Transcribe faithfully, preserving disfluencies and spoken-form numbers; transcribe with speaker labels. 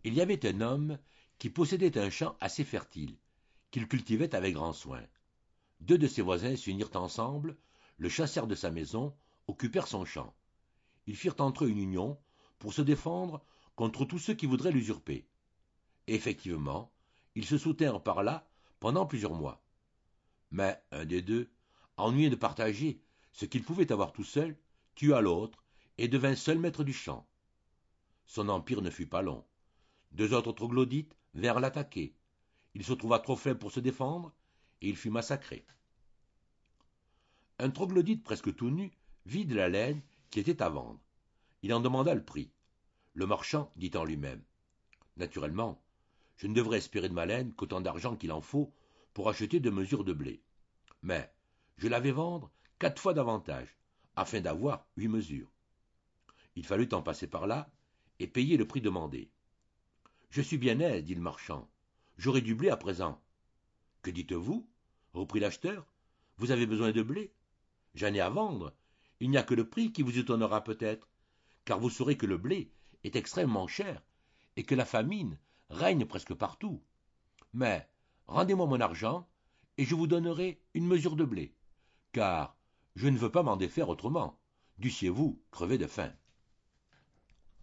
Speaker 1: Il y avait un homme qui possédait un champ assez fertile, qu'il cultivait avec grand soin. Deux de ses voisins s'unirent ensemble, le chassèrent de sa maison, occupèrent son champ. Ils firent entre eux une union pour se défendre contre tous ceux qui voudraient l'usurper. Et effectivement, ils se soutinrent par là pendant plusieurs mois. Mais un des deux, ennuyé de partager ce qu'il pouvait avoir tout seul, tua l'autre et devint seul maître du champ. Son empire ne fut pas long. Deux autres troglodytes vinrent l'attaquer. Il se trouva trop faible pour se défendre, et il fut massacré. Un troglodyte presque tout nu vit de la laine qui était à vendre. Il en demanda le prix. Le marchand dit en lui-même: Naturellement, je ne devrais espérer de ma laine qu'autant d'argent qu'il en faut pour acheter deux mesures de blé. Mais je la vais vendre quatre fois davantage, afin d'avoir huit mesures. Il fallut en passer par là et payer le prix demandé. Je suis bien aise, dit le marchand. J'aurai du blé à présent. Que dites-vous? Reprit l'acheteur. Vous avez besoin de blé? J'en ai à vendre. Il n'y a que le prix qui vous étonnera peut-être, car vous saurez que le blé est extrêmement cher et que la famine règne presque partout. Mais rendez-moi mon argent et je vous donnerai une mesure de blé, car je ne veux pas m'en défaire autrement. Dussiez-vous crever de faim.